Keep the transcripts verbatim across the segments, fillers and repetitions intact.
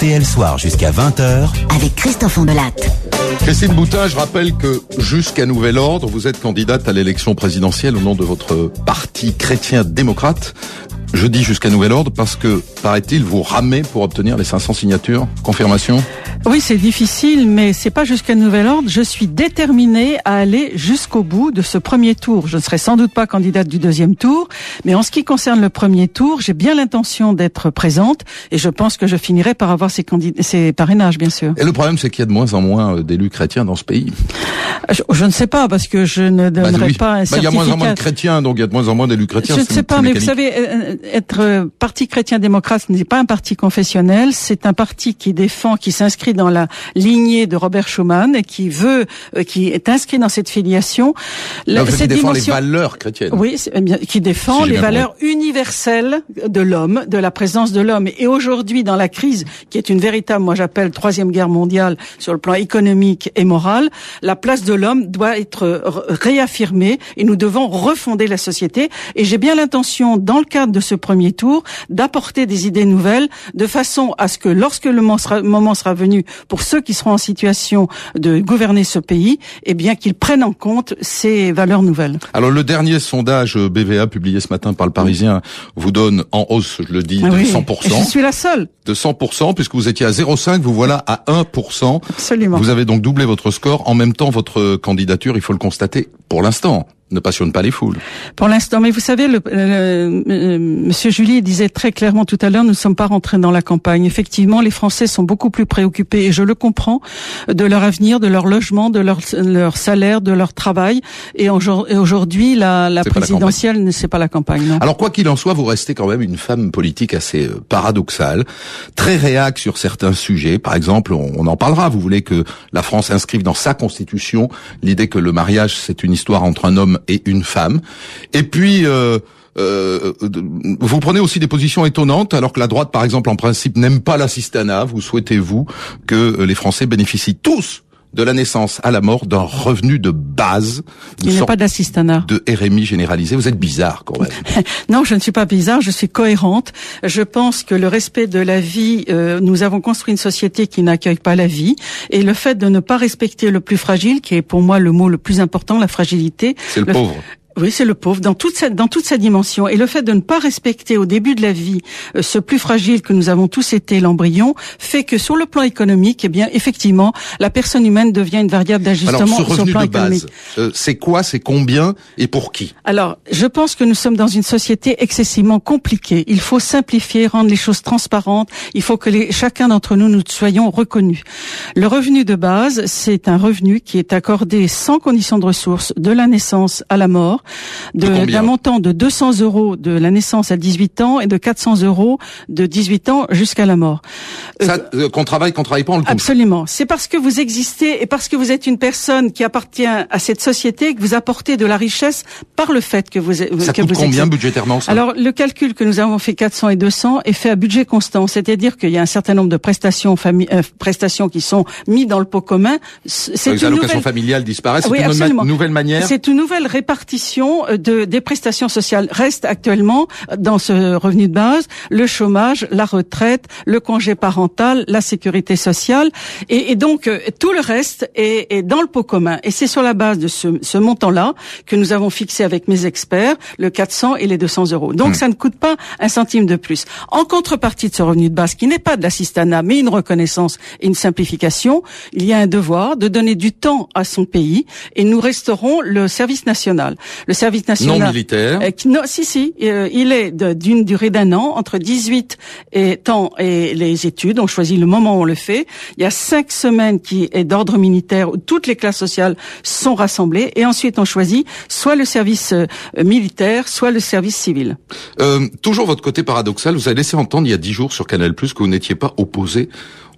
R T L Soir jusqu'à vingt heures avec Christophe Ondelatte. Christine Boutin, je rappelle que jusqu'à nouvel ordre, vous êtes candidate à l'élection présidentielle au nom de votre parti chrétien-démocrate. Je dis jusqu'à nouvel ordre parce que, paraît-il, vous ramez pour obtenir les cinq cents signatures. Confirmation ? Oui, c'est difficile, mais c'est pas jusqu'à nouvel ordre. Je suis déterminée à aller jusqu'au bout de ce premier tour. Je ne serai sans doute pas candidate du deuxième tour, mais en ce qui concerne le premier tour, j'ai bien l'intention d'être présente et je pense que je finirai par avoir ces, candid- ces parrainages, bien sûr. Et le problème, c'est qu'il y a de moins en moins d'élus chrétiens dans ce pays. Je, je ne sais pas, parce que je ne donnerai bah, oui. pas un bah, certificat. Il y a moins en moins de chrétiens, donc il y a de moins en moins d'élus chrétiens. Je ne sais pas, mais mécanique. Vous savez, être euh, parti chrétien-démocrate, ce n'est pas un parti confessionnel, c'est un parti qui défend, qui s'inscrit dans la lignée de Robert Schuman et qui veut, euh, qui est inscrit dans cette filiation. La, en fait, cette qui défend dimension, les valeurs chrétiennes. Oui, c'est, bien, qui défend si les valeurs compris. universelles de l'homme, de la présence de l'homme. Et aujourd'hui, dans la crise, qui est une véritable, moi j'appelle troisième guerre mondiale sur le plan économique et moral, la place de l'homme doit être réaffirmée et nous devons refonder la société. Et j'ai bien l'intention, dans le cadre de ce premier tour, d'apporter des idées nouvelles de façon à ce que lorsque le moment sera, moment sera venu pour ceux qui seront en situation de gouverner ce pays, eh bien qu'ils prennent en compte ces valeurs nouvelles. Alors le dernier sondage B V A publié ce matin par le Parisien vous donne en hausse, je le dis, de oui, cent pour cent. Je suis la seule. De cent pour cent, puisque vous étiez à zéro virgule cinq, vous voilà à un pour cent. Absolument. Vous avez donc doublé votre score. En même temps, votre candidature, il faut le constater, pour l'instant, ne passionne pas les foules. Pour l'instant, mais vous savez, le, le, le, Monsieur Julie disait très clairement tout à l'heure, nous ne sommes pas rentrés dans la campagne. Effectivement, les Français sont beaucoup plus préoccupés, et je le comprends, de leur avenir, de leur logement, de leur, leur salaire, de leur travail. Et, et aujourd'hui, la, la présidentielle, c'est pas la campagne. Non. Alors, quoi qu'il en soit, vous restez quand même une femme politique assez paradoxale, très réac sur certains sujets. Par exemple, on, on en parlera. Vous voulez que la France inscrive dans sa constitution l'idée que le mariage, c'est une histoire entre un homme et une femme. Et puis, euh, euh, vous prenez aussi des positions étonnantes, alors que la droite, par exemple, en principe, n'aime pas l'assistanat. Vous souhaitez-vous que les Français bénéficient tous de la naissance à la mort d'un revenu de base, il n'y a pas d'assistanat, de R M I généralisé. Vous êtes bizarre quand même. Non, je ne suis pas bizarre, je suis cohérente. Je pense que le respect de la vie, euh, nous avons construit une société qui n'accueille pas la vie, et le fait de ne pas respecter le plus fragile, qui est pour moi le mot le plus important, la fragilité. C'est le, le pauvre. Oui, c'est le pauvre dans toute cette dans toute sa dimension, et le fait de ne pas respecter au début de la vie euh, ce plus fragile que nous avons tous été, l'embryon, fait que sur le plan économique, eh bien effectivement, la personne humaine devient une variable d'ajustement. Alors, ce revenu sur le plan de économique. base, euh, c'est quoi, c'est combien et pour qui? Alors, je pense que nous sommes dans une société excessivement compliquée. Il faut simplifier, rendre les choses transparentes. Il faut que les, chacun d'entre nous nous soyons reconnus. Le revenu de base, c'est un revenu qui est accordé sans condition de ressources de la naissance à la mort. De, d'un montant de deux cents euros de la naissance à dix-huit ans et de quatre cents euros de dix-huit ans jusqu'à la mort. Ça, euh, qu'on travaille, qu'on travaille pas, on le touche. Absolument. C'est parce que vous existez et parce que vous êtes une personne qui appartient à cette société que vous apportez de la richesse par le fait que vous, ça que coûte vous combien existez. Budgétairement ça? Alors, le calcul que nous avons fait quatre cents et deux cents est fait à budget constant. C'est-à-dire qu'il y a un certain nombre de prestations, fami- euh, prestations qui sont mises dans le pot commun. C'est les une allocations nouvelle... familiales disparaissent. Oui, c'est une nouvelle manière. C'est une nouvelle répartition de des prestations sociales. Reste actuellement dans ce revenu de base le chômage, la retraite, le congé parental, la sécurité sociale, et, et donc euh, tout le reste est, est dans le pot commun. Et c'est sur la base de ce, ce montant-là que nous avons fixé avec mes experts le quatre cents et les deux cents euros. Donc mmh. ça ne coûte pas un centime de plus. En contrepartie de ce revenu de base, qui n'est pas de l'assistanat, mais une reconnaissance et une simplification, il y a un devoir de donner du temps à son pays, et nous resterons le service national. Le service national non militaire. Euh, qui, non, si si, euh, il est de, d'une durée d'un an entre dix-huit et temps et les études. On choisit le moment où on le fait. Il y a cinq semaines qui est d'ordre militaire où toutes les classes sociales sont rassemblées, et ensuite on choisit soit le service euh, militaire, soit le service civil. Euh, toujours votre côté paradoxal. Vous avez laissé entendre il y a dix jours sur Canal+ que vous n'étiez pas opposé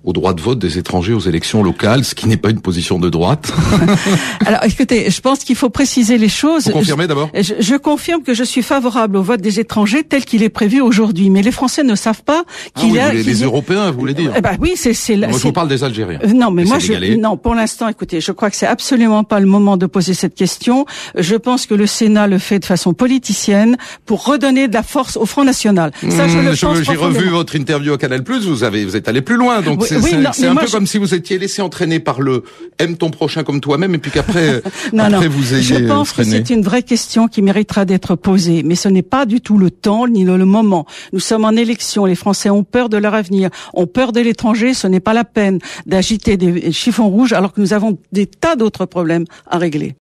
au droit de vote des étrangers aux élections locales, ce qui n'est pas une position de droite. Alors, écoutez, je pense qu'il faut préciser les choses. Vous confirmez d'abord ? je, je confirme que je suis favorable au vote des étrangers tel qu'il est prévu aujourd'hui. Mais les Français ne savent pas qu'il ah oui, y a... Les, les y a... Européens, vous voulez dire ? Eh ben oui, c'est... c'est Moi, c'est... je vous parle des Algériens. Euh, non, mais les moi, je... Non, pour l'instant, écoutez, je crois que c'est absolument pas le moment de poser cette question. Je pense que le Sénat le fait de façon politicienne pour redonner de la force au Front National. Ça, je mmh, le je, pense J'ai revu votre interview à Canal+, vous avez, vous êtes allé plus loin. Donc oui, c'est, oui, c'est, non, c'est un peu je... comme si vous étiez laissé entraîner par le « aime ton prochain comme toi-même » et puis qu'après, non, après non. vous ayez Je pense freiné. que c'est une vraie question qui méritera d'être posée. Mais ce n'est pas du tout le temps ni le moment. Nous sommes en élection. Les Français ont peur de leur avenir, ont peur de l'étranger. Ce n'est pas la peine d'agiter des chiffons rouges alors que nous avons des tas d'autres problèmes à régler.